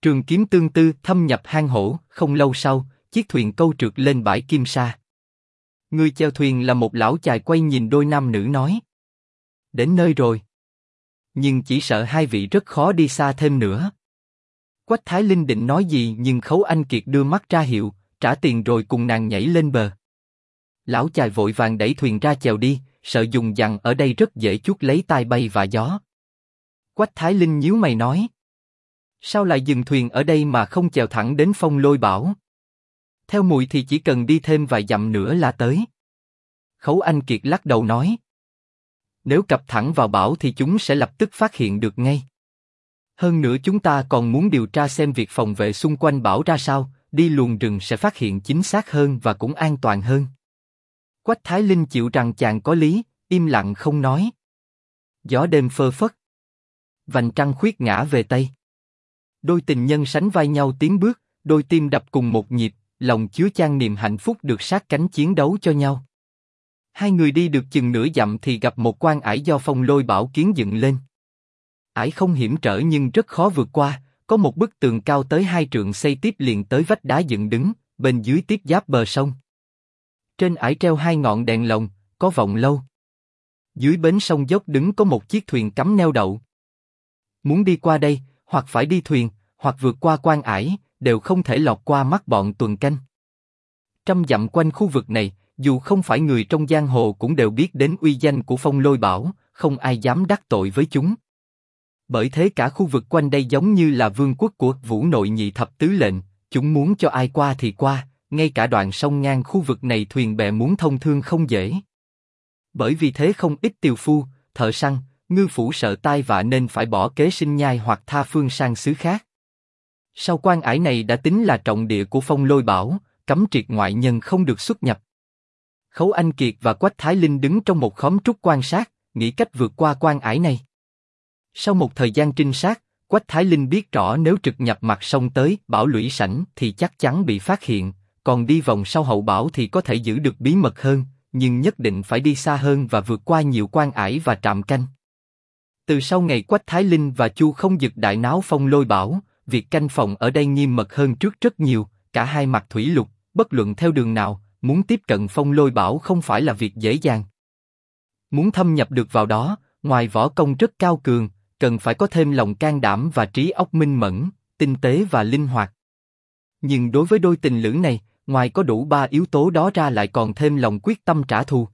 Trường kiếm tương tư thâm nhập hang hổ, không lâu sau, chiếc thuyền câu trượt lên bãi Kim Sa. Người chèo thuyền là một lão chài quay nhìn đôi nam nữ nói. Đến nơi rồi. Nhưng chỉ sợ hai vị rất khó đi xa thêm nữa. Quách Thái Linh định nói gì nhưng Khấu Anh Kiệt đưa mắt ra hiệu, trả tiền rồi cùng nàng nhảy lên bờ. Lão chài vội vàng đẩy thuyền ra chèo đi, sợ dùng dằng ở đây rất dễ chuốt lấy tai bay và gió. Quách Thái Linh nhíu mày nói. Sao lại dừng thuyền ở đây mà không chèo thẳng đến Phong Lôi Bảo? Theo mùi thì chỉ cần đi thêm vài dặm nữa là tới. Khấu Anh Kiệt lắc đầu nói. Nếu cập thẳng vào bảo thì chúng sẽ lập tức phát hiện được ngay. Hơn nữa chúng ta còn muốn điều tra xem việc phòng vệ xung quanh bảo ra sao, đi luồn rừng sẽ phát hiện chính xác hơn và cũng an toàn hơn. Quách Thái Linh chịu rằng chàng có lý, im lặng không nói. Gió đêm phơ phất. Vành trăng khuyết ngã về Tây. Đôi tình nhân sánh vai nhau tiến bước, đôi tim đập cùng một nhịp, lòng chứa chan niềm hạnh phúc được sát cánh chiến đấu cho nhau. Hai người đi được chừng nửa dặm thì gặp một quan ải do Phong Lôi Bảo kiến dựng lên. Ải không hiểm trở nhưng rất khó vượt qua, có một bức tường cao tới 2 trượng xây tiếp liền tới vách đá dựng đứng, bên dưới tiếp giáp bờ sông. Trên ải treo 2 ngọn đèn lồng, có vọng lâu. Dưới bến sông dốc đứng có một chiếc thuyền cắm neo đậu. Muốn đi qua đây, hoặc phải đi thuyền, hoặc vượt qua quan ải, đều không thể lọt qua mắt bọn tuần canh. Trăm dặm quanh khu vực này, dù không phải người trong giang hồ cũng đều biết đến uy danh của Phong Lôi Bảo, không ai dám đắc tội với chúng. Bởi thế cả khu vực quanh đây giống như là vương quốc của Vũ Nội Nhị Thập Tứ Lệnh, chúng muốn cho ai qua thì qua, ngay cả đoạn sông ngang khu vực này thuyền bè muốn thông thương không dễ. Bởi vì thế không ít tiều phu, thợ săn, ngư phủ sợ tai vạ nên phải bỏ kế sinh nhai hoặc tha phương sang xứ khác. Sau quan ải này đã tính là trọng địa của Phong Lôi Bảo, cấm triệt ngoại nhân không được xuất nhập. Khấu Anh Kiệt và Quách Thái Linh đứng trong một khóm trúc quan sát, nghĩ cách vượt qua quan ải này. Sau một thời gian trinh sát, Quách Thái Linh biết rõ nếu trực nhập mặt sông tới Bảo Lũy Sảnh thì chắc chắn bị phát hiện, còn đi vòng sau hậu bảo thì có thể giữ được bí mật hơn, nhưng nhất định phải đi xa hơn và vượt qua nhiều quan ải và trạm canh. Từ sau ngày Quách Thái Linh và Chu Không Dực đại náo Phong Lôi Bảo, việc canh phòng ở đây nghiêm mật hơn trước rất nhiều, cả hai mặt thủy lục, bất luận theo đường nào, muốn tiếp cận Phong Lôi Bảo không phải là việc dễ dàng. Muốn thâm nhập được vào đó, ngoài võ công rất cao cường, cần phải có thêm lòng can đảm và trí óc minh mẫn, tinh tế và linh hoạt. Nhưng đối với đôi tình lữ này, ngoài có đủ 3 yếu tố đó ra lại còn thêm lòng quyết tâm trả thù.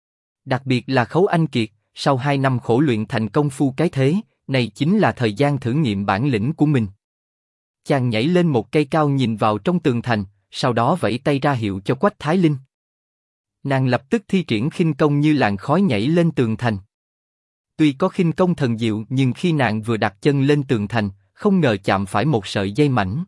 Đặc biệt là Khấu Anh Kiệt, sau 2 năm khổ luyện thành công phu cái thế, này chính là thời gian thử nghiệm bản lĩnh của mình. Chàng nhảy lên một cây cao nhìn vào trong tường thành, sau đó vẫy tay ra hiệu cho Quách Thái Linh. Nàng lập tức thi triển khinh công như làn khói nhảy lên tường thành. Tuy có khinh công thần diệu nhưng khi nàng vừa đặt chân lên tường thành, không ngờ chạm phải một sợi dây mảnh.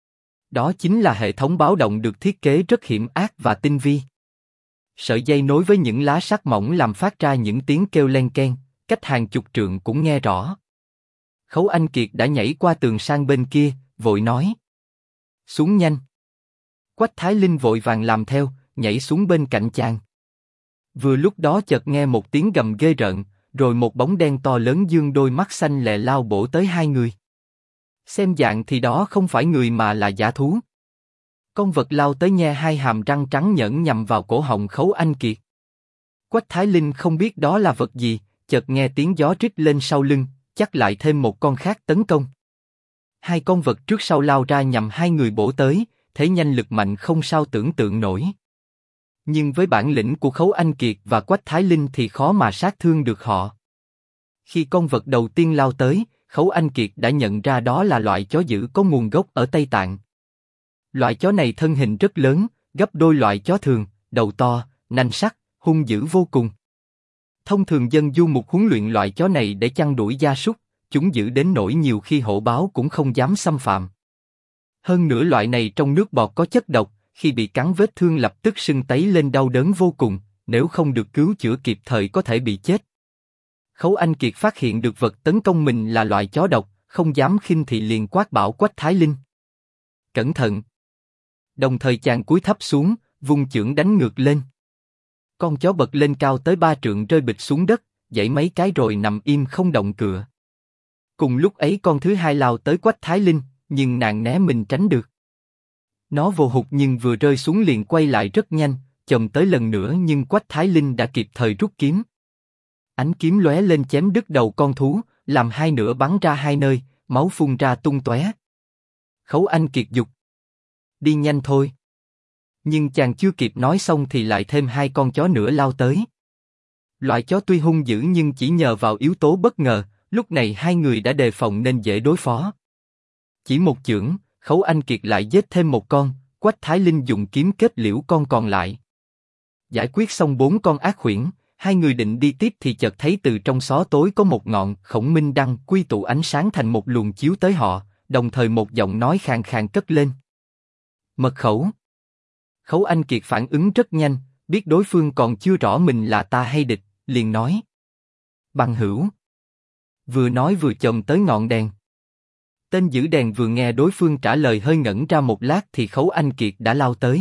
Đó chính là hệ thống báo động được thiết kế rất hiểm ác và tinh vi. Sợi dây nối với những lá sắt mỏng làm phát ra những tiếng kêu len keng, cách hàng chục trượng cũng nghe rõ. Khấu Anh Kiệt đã nhảy qua tường sang bên kia, vội nói. Xuống nhanh. Quách Thái Linh vội vàng làm theo, nhảy xuống bên cạnh chàng. Vừa lúc đó chợt nghe một tiếng gầm ghê rợn, rồi một bóng đen to lớn dương đôi mắt xanh lè lao bổ tới hai người. Xem dạng thì đó không phải người mà là dã thú. Con vật lao tới nhe 2 hàm răng trắng nhẫn nhằm vào cổ họng Khấu Anh Kiệt. Quách Thái Linh không biết đó là vật gì, chợt nghe tiếng gió rít lên sau lưng, chắc lại thêm một con khác tấn công. 2 con vật trước sau lao ra nhằm hai người bổ tới, thế nhanh lực mạnh không sao tưởng tượng nổi. Nhưng với bản lĩnh của Khấu Anh Kiệt và Quách Thái Linh thì khó mà sát thương được họ. Khi con vật đầu tiên lao tới, Khấu Anh Kiệt đã nhận ra đó là loại chó dữ có nguồn gốc ở Tây Tạng. Loại chó này thân hình rất lớn, gấp đôi loại chó thường, đầu to, nanh sắc, hung dữ vô cùng. Thông thường dân du mục huấn luyện loại chó này để chăn đuổi gia súc, chúng dữ đến nỗi nhiều khi hổ báo cũng không dám xâm phạm. Hơn nữa loại này trong nước bọt có chất độc, khi bị cắn vết thương lập tức sưng tấy lên đau đớn vô cùng, nếu không được cứu chữa kịp thời có thể bị chết. Khấu Anh Kiệt phát hiện được vật tấn công mình là loại chó độc, không dám khinh thị liền quát bảo Quách Thái Linh. Cẩn thận! Đồng thời chàng cúi thấp xuống, vung chưởng đánh ngược lên. Con chó bật lên cao tới 3 trượng rơi bịch xuống đất, giãy mấy cái rồi nằm im không động cựa. Cùng lúc ấy con thứ hai lao tới Quách Thái Linh, nhưng nàng né mình tránh được. Nó vô hụt nhưng vừa rơi xuống liền quay lại rất nhanh, chồm tới lần nữa nhưng Quách Thái Linh đã kịp thời rút kiếm. Ánh kiếm lóe lên chém đứt đầu con thú, làm hai nửa bắn ra hai nơi, máu phun ra tung tóe. Khấu Anh Kiệt giục: đi nhanh thôi. Nhưng chàng chưa kịp nói xong thì lại thêm hai con chó nữa lao tới. Loại chó tuy hung dữ nhưng chỉ nhờ vào yếu tố bất ngờ, lúc này hai người đã đề phòng nên dễ đối phó. Chỉ một chưởng, Khấu Anh Kiệt lại giết thêm một con, Quách Thái Linh dùng kiếm kết liễu con còn lại. Giải quyết xong bốn con ác quyển, hai người định đi tiếp thì chợt thấy từ trong xó tối có một ngọn Khổng Minh Đăng quy tụ ánh sáng thành một luồng chiếu tới họ, đồng thời một giọng nói khàn khàn cất lên: mật khẩu. Khấu Anh Kiệt phản ứng rất nhanh, biết đối phương còn chưa rõ mình là ta hay địch, liền nói: bằng hữu. Vừa nói vừa chồm tới ngọn đèn. Tên giữ đèn vừa nghe đối phương trả lời hơi ngẩn ra một lát thì Khấu Anh Kiệt đã lao tới.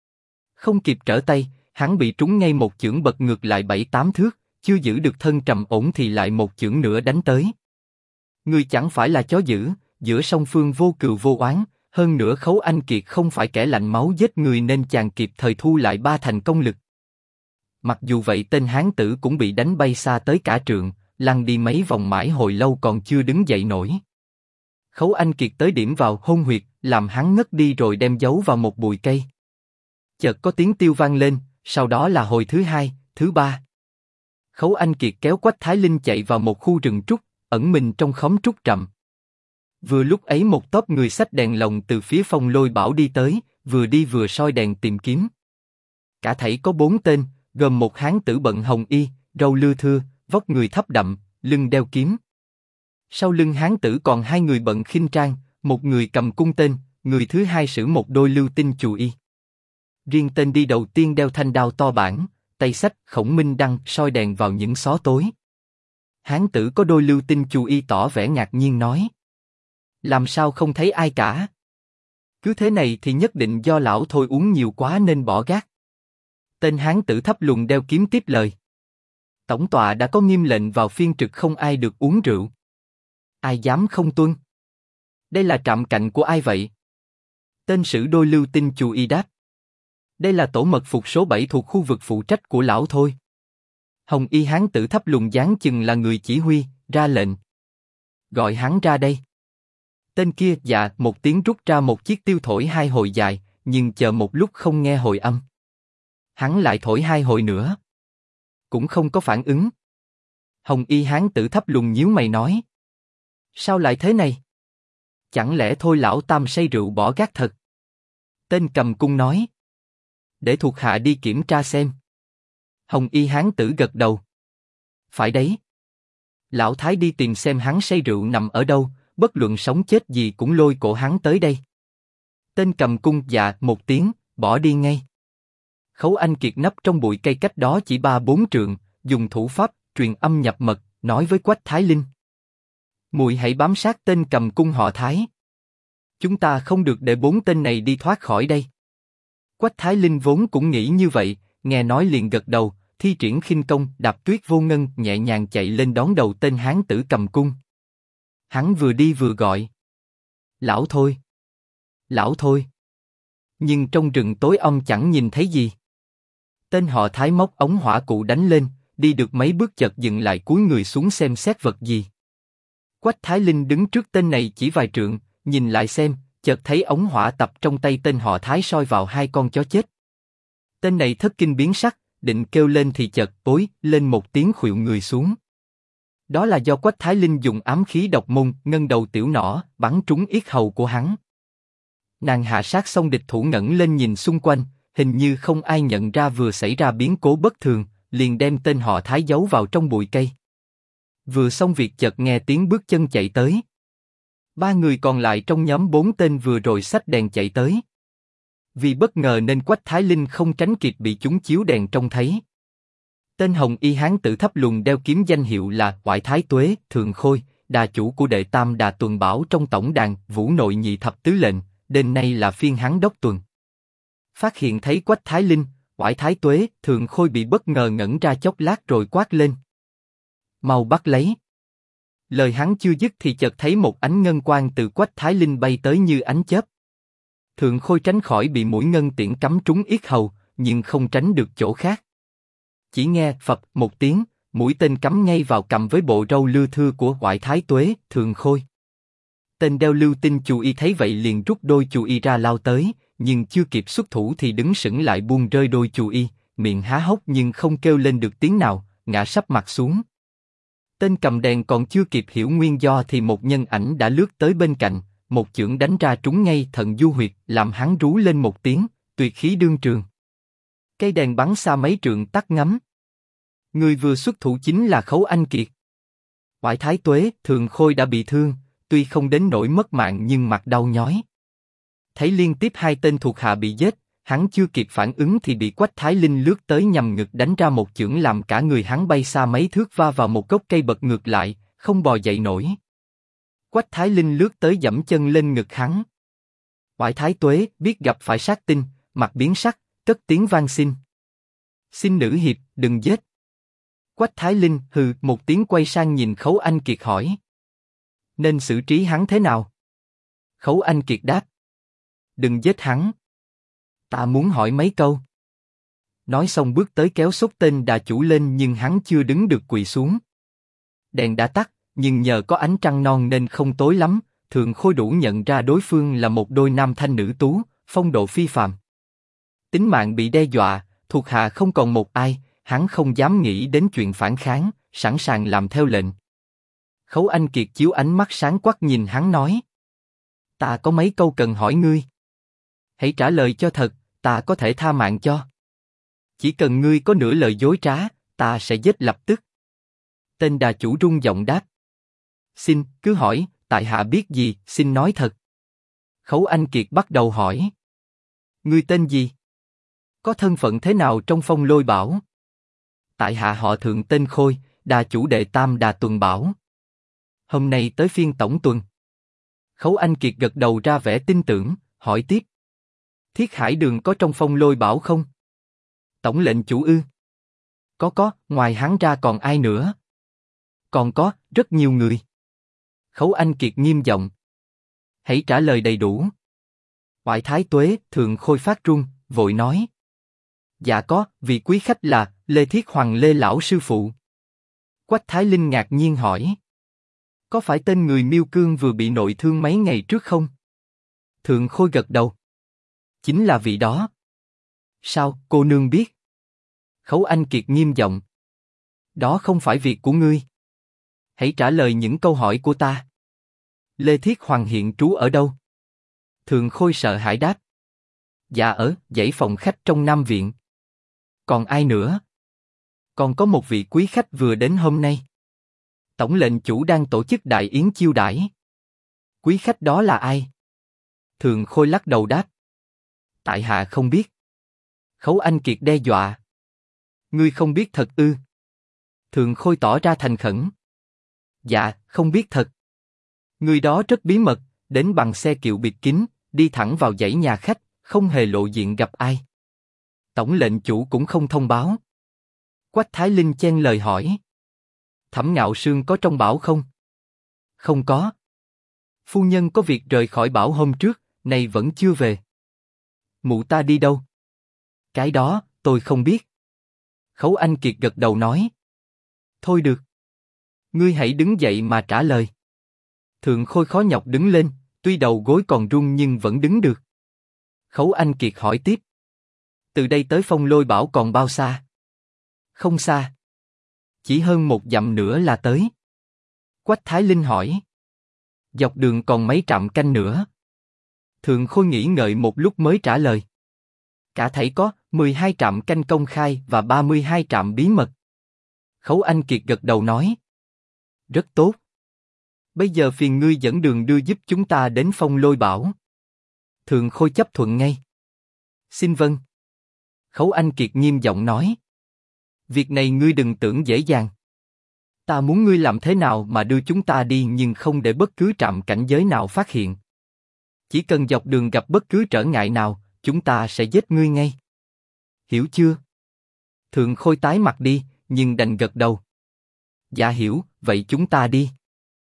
Không kịp trở tay, hắn bị trúng ngay một chưởng bật ngược lại 7-8 thước, chưa giữ được thân trầm ổn thì lại một chưởng nữa đánh tới. Người chẳng phải là chó dữ, giữa song phương vô cừu vô oán, hơn nữa Khấu Anh Kiệt không phải kẻ lạnh máu giết người nên chàng kịp thời thu lại 3 thành công lực. Mặc dù vậy tên hán tử cũng bị đánh bay xa tới cả trượng, lăn đi mấy vòng mãi hồi lâu còn chưa đứng dậy nổi. Khấu Anh Kiệt tới điểm vào hôn huyệt, làm hắn ngất đi rồi đem giấu vào một bụi cây. Chợt có tiếng tiêu vang lên, sau đó là hồi thứ hai, thứ ba. Khấu Anh Kiệt kéo Quách Thái Linh chạy vào một khu rừng trúc, ẩn mình trong khóm trúc rậm. Vừa lúc ấy một tốp người xách đèn lồng từ phía Phong Lôi Bảo đi tới, vừa đi vừa soi đèn tìm kiếm. Cả thảy có 4 tên, gồm một hán tử bận hồng y, râu lưa thưa, vóc người thấp đậm, lưng đeo kiếm. Sau lưng hán tử còn hai người bận khinh trang, một người cầm cung tên, người thứ hai sử một đôi lưu tinh chù y. Riêng tên đi đầu tiên đeo thanh đao to bản, tay xách Khổng Minh Đăng soi đèn vào những xó tối. Hán tử có đôi lưu tinh chù y tỏ vẻ ngạc nhiên nói: làm sao không thấy ai cả? Cứ thế này thì nhất định do lão thôi uống nhiều quá nên bỏ gác. Tên hán tử thấp lùn đeo kiếm tiếp lời: tổng tọa đã có nghiêm lệnh vào phiên trực không ai được uống rượu. Ai dám không tuân? Đây là trạm cạnh của ai vậy? Tên sử đôi lưu tinh chù y đáp: đây là tổ mật phục số 7 thuộc khu vực phụ trách của lão thôi. Hồng y hán tử thấp lùn dáng chừng là người chỉ huy, ra lệnh: gọi hắn ra đây. Tên kia dạ một tiếng rút ra một chiếc tiêu thổi hai hồi dài, nhưng chờ một lúc không nghe hồi âm. Hắn lại thổi hai hồi nữa, cũng không có phản ứng. Hồng y hán tử thấp lùn nhíu mày nói: sao lại thế này? Chẳng lẽ thôi lão tam say rượu bỏ gác thật? Tên cầm cung nói: để thuộc hạ đi kiểm tra xem. Hồng y hán tử gật đầu: phải đấy. Lão thái đi tìm xem hắn say rượu nằm ở đâu, bất luận sống chết gì cũng lôi cổ hắn tới đây. Tên cầm cung dạ một tiếng, bỏ đi ngay. Khấu Anh Kiệt nấp trong bụi cây cách đó chỉ 3-4 trượng, dùng thủ pháp truyền âm nhập mật, nói với Quách Thái Linh: muội hãy bám sát tên cầm cung họ Thái. Chúng ta không được để 4 tên này đi thoát khỏi đây. Quách Thái Linh vốn cũng nghĩ như vậy, nghe nói liền gật đầu, thi triển khinh công đạp tuyết vô ngân nhẹ nhàng chạy lên đón đầu tên hán tử cầm cung. Hắn vừa đi vừa gọi: lão thôi, lão thôi. Nhưng trong rừng tối om chẳng nhìn thấy gì. Tên họ Thái móc ống hỏa cụ đánh lên, đi được mấy bước chợt dừng lại cúi người xuống xem xét vật gì. Quách Thái Linh đứng trước tên này chỉ vài trượng, nhìn lại xem, chợt thấy ống hỏa tập trong tay tên họ Thái soi vào hai con chó chết. Tên này thất kinh biến sắc, định kêu lên thì chợt ối lên một tiếng khuỵu người xuống. Đó là do Quách Thái Linh dùng ám khí độc môn ngân đầu tiểu nỏ bắn trúng yết hầu của hắn. Nàng hạ sát xong địch thủ ngẩng lên nhìn xung quanh, hình như không ai nhận ra vừa xảy ra biến cố bất thường, liền đem tên họ Thái giấu vào trong bụi cây. Vừa xong việc chợt nghe tiếng bước chân chạy tới. 3 người còn lại trong nhóm 4 tên vừa rồi xách đèn chạy tới. Vì bất ngờ nên Quách Thái Linh không tránh kịp bị chúng chiếu đèn trông thấy. Tên hồng y hán tử thấp lùn đeo kiếm danh hiệu là Oải Thái Tuế, Thường Khôi, đà chủ của đệ tam đà tuần bảo trong tổng đàn Vũ Nội Nhị Thập Tứ Lệnh, đêm nay là phiên hắn đốc tuần. Phát hiện thấy Quách Thái Linh, Oải Thái Tuế, Thường Khôi bị bất ngờ ngẩn ra chốc lát rồi quát lên: mau bắt lấy. Lời hắn chưa dứt thì chợt thấy một ánh ngân quang từ Quách Thái Linh bay tới như ánh chớp. Thượng Khôi tránh khỏi bị mũi ngân tiễn cắm trúng yết hầu, nhưng không tránh được chỗ khác. Chỉ nghe phập một tiếng, mũi tên cắm ngay vào cằm với bộ râu lưa thưa của Oải Thái Tuế, Thượng Khôi. Tên đeo lưu tinh Chu Y thấy vậy liền rút đôi Chu Y ra lao tới, nhưng chưa kịp xuất thủ thì đứng sững lại buông rơi đôi Chu Y, miệng há hốc nhưng không kêu lên được tiếng nào, ngã sấp mặt xuống. Tên cầm đèn còn chưa kịp hiểu nguyên do thì một nhân ảnh đã lướt tới bên cạnh, một chưởng đánh ra trúng ngay thận du huyệt, làm hắn rú lên một tiếng, tuyệt khí đương trường. Cây đèn bắn xa mấy trượng tắt ngấm. Người vừa xuất thủ chính là Khấu Anh Kiệt. Oải Thái Tuế, Thượng Khôi đã bị thương, tuy không đến nỗi mất mạng nhưng mặt đau nhói. Thấy liên tiếp hai tên thuộc hạ bị giết, hắn chưa kịp phản ứng thì bị Quách Thái Linh lướt tới nhằm ngực đánh ra một chưởng làm cả người hắn bay xa mấy thước va vào một gốc cây bật ngược lại, không bò dậy nổi. Quách Thái Linh lướt tới giẫm chân lên ngực hắn. Oải Thái Tuế biết gặp phải sát tinh, mặt biến sắc, cất tiếng van xin. Xin nữ hiệp, đừng giết. Quách Thái Linh hừ một tiếng quay sang nhìn Khấu Anh Kiệt hỏi. Nên xử trí hắn thế nào? Khấu Anh Kiệt đáp. Đừng giết hắn. Ta muốn hỏi mấy câu. Nói xong bước tới kéo xúc tên đà chủ lên nhưng hắn chưa đứng được quỳ xuống. Đèn đã tắt, nhưng nhờ có ánh trăng non nên không tối lắm, Thượng Khôi đủ nhận ra đối phương là một đôi nam thanh nữ tú, phong độ phi phàm. Tính mạng bị đe dọa, thuộc hạ không còn một ai, hắn không dám nghĩ đến chuyện phản kháng, sẵn sàng làm theo lệnh. Khấu Anh Kiệt chiếu ánh mắt sáng quắc nhìn hắn nói. Ta có mấy câu cần hỏi ngươi. Hãy trả lời cho thật, ta có thể tha mạng cho. Chỉ cần ngươi có nửa lời dối trá, ta sẽ giết lập tức. Tên đà chủ rung giọng đáp. Xin, cứ hỏi, tại hạ biết gì, xin nói thật. Khấu Anh Kiệt bắt đầu hỏi. Ngươi tên gì? Có thân phận thế nào trong Phong Lôi Bảo? Tại hạ họ Thượng tên Khôi, đà chủ đệ Tam Đà Tuần Bảo. Hôm nay tới phiên tổng tuần. Khấu Anh Kiệt gật đầu ra vẻ tin tưởng, hỏi tiếp. Thiết Hải Đường có trong Phong Lôi Bảo không? Tổng lệnh chủ ư? Có, ngoài hắn ra còn ai nữa? Còn có, rất nhiều người. Khấu Anh Kiệt nghiêm giọng. Hãy trả lời đầy đủ. Oải Thái Tuế, Thượng Khôi phát run, vội nói. Dạ có, vị quý khách là Lê Thiết Hoàng Lê lão sư phụ. Quách Thái Linh ngạc nhiên hỏi. Có phải tên người Miêu Cương vừa bị nội thương mấy ngày trước không? Thượng Khôi gật đầu. Chính là vị đó. Sao, cô nương biết? Khấu Anh Kiệt nghiêm giọng. Đó không phải việc của ngươi. Hãy trả lời những câu hỏi của ta. Lê Thiết Hoàng hiện trú ở đâu? Thượng Khôi sợ hãi đáp. Dạ ở dãy phòng khách trong Nam Viện. Còn ai nữa? Còn có một vị quý khách vừa đến hôm nay. Tổng lệnh chủ đang tổ chức đại yến chiêu đãi. Quý khách đó là ai? Thượng Khôi lắc đầu đáp. Tại hạ không biết. Khấu Anh Kiệt đe dọa. Ngươi không biết thật ư? Thượng Khôi tỏ ra thành khẩn. Dạ, không biết thật. Người đó rất bí mật, đến bằng xe kiệu bịt kín, đi thẳng vào dãy nhà khách, không hề lộ diện gặp ai. Tổng lệnh chủ cũng không thông báo. Quách Thái Linh chen lời hỏi. Thẩm Ngạo Sương có trong bảo không? Không có. Phu nhân có việc rời khỏi bảo hôm trước, nay vẫn chưa về. Mụ ta đi đâu? Cái đó, tôi không biết. Khấu Anh Kiệt gật đầu nói. Thôi được. Ngươi hãy đứng dậy mà trả lời. Thượng Khôi khó nhọc đứng lên, tuy đầu gối còn run nhưng vẫn đứng được. Khấu Anh Kiệt hỏi tiếp. Từ đây tới Phong Lôi Bảo còn bao xa? Không xa. Chỉ hơn 1 dặm nữa là tới. Quách Thái Linh hỏi. Dọc đường còn mấy trạm canh nữa? Thượng Khôi nghĩ ngợi một lúc mới trả lời. Cả thảy có 12 trạm canh công khai và 32 trạm bí mật. Khấu Anh Kiệt gật đầu nói. Rất tốt. Bây giờ phiền ngươi dẫn đường đưa giúp chúng ta đến Phong Lôi Bảo. Thượng Khôi chấp thuận ngay. Xin vâng. Khấu Anh Kiệt nghiêm giọng nói. Việc này ngươi đừng tưởng dễ dàng. Ta muốn ngươi làm thế nào mà đưa chúng ta đi nhưng không để bất cứ trạm cảnh giới nào phát hiện. Chỉ cần dọc đường gặp bất cứ trở ngại nào, chúng ta sẽ giết ngươi ngay. Hiểu chưa? Thượng Khôi tái mặt đi, nhưng đành gật đầu. Dạ hiểu, vậy chúng ta đi.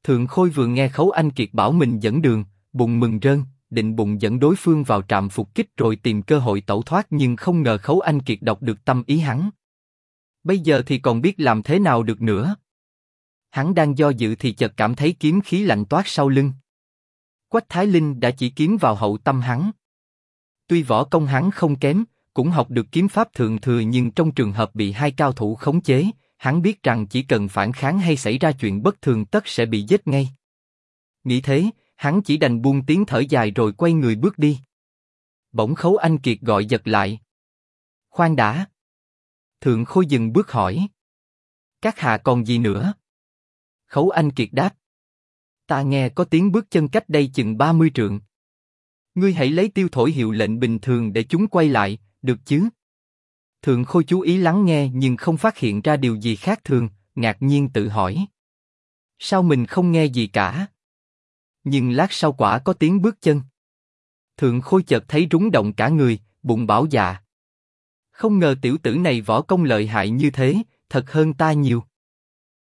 Thượng Khôi vừa nghe Khấu Anh Kiệt bảo mình dẫn đường, bụng mừng rơn, định bụng dẫn đối phương vào trạm phục kích rồi tìm cơ hội tẩu thoát, nhưng không ngờ Khấu Anh Kiệt đọc được tâm ý hắn. Bây giờ thì còn biết làm thế nào được nữa. Hắn đang do dự thì chợt cảm thấy kiếm khí lạnh toát sau lưng. Quách Thái Linh đã chỉ kiếm vào hậu tâm hắn. Tuy võ công hắn không kém, cũng học được kiếm pháp thượng thừa, nhưng trong trường hợp bị hai cao thủ khống chế, hắn biết rằng chỉ cần phản kháng hay xảy ra chuyện bất thường tất sẽ bị giết ngay. Nghĩ thế, hắn chỉ đành buông tiếng thở dài rồi quay người bước đi. Bỗng Khấu Anh Kiệt gọi giật lại. Khoan đã. Thượng Khôi dừng bước hỏi. Các hạ còn gì nữa? Khấu Anh Kiệt đáp. Ta nghe có tiếng bước chân cách đây chừng 30 trượng. Ngươi hãy lấy tiêu thổi hiệu lệnh bình thường để chúng quay lại, được chứ? Thượng Khôi chú ý lắng nghe nhưng không phát hiện ra điều gì khác thường, ngạc nhiên tự hỏi. Sao mình không nghe gì cả? Nhưng lát sau quả có tiếng bước chân. Thượng Khôi chợt thấy rúng động cả người, bụng bảo dạ. Không ngờ tiểu tử này võ công lợi hại như thế, thật hơn ta nhiều.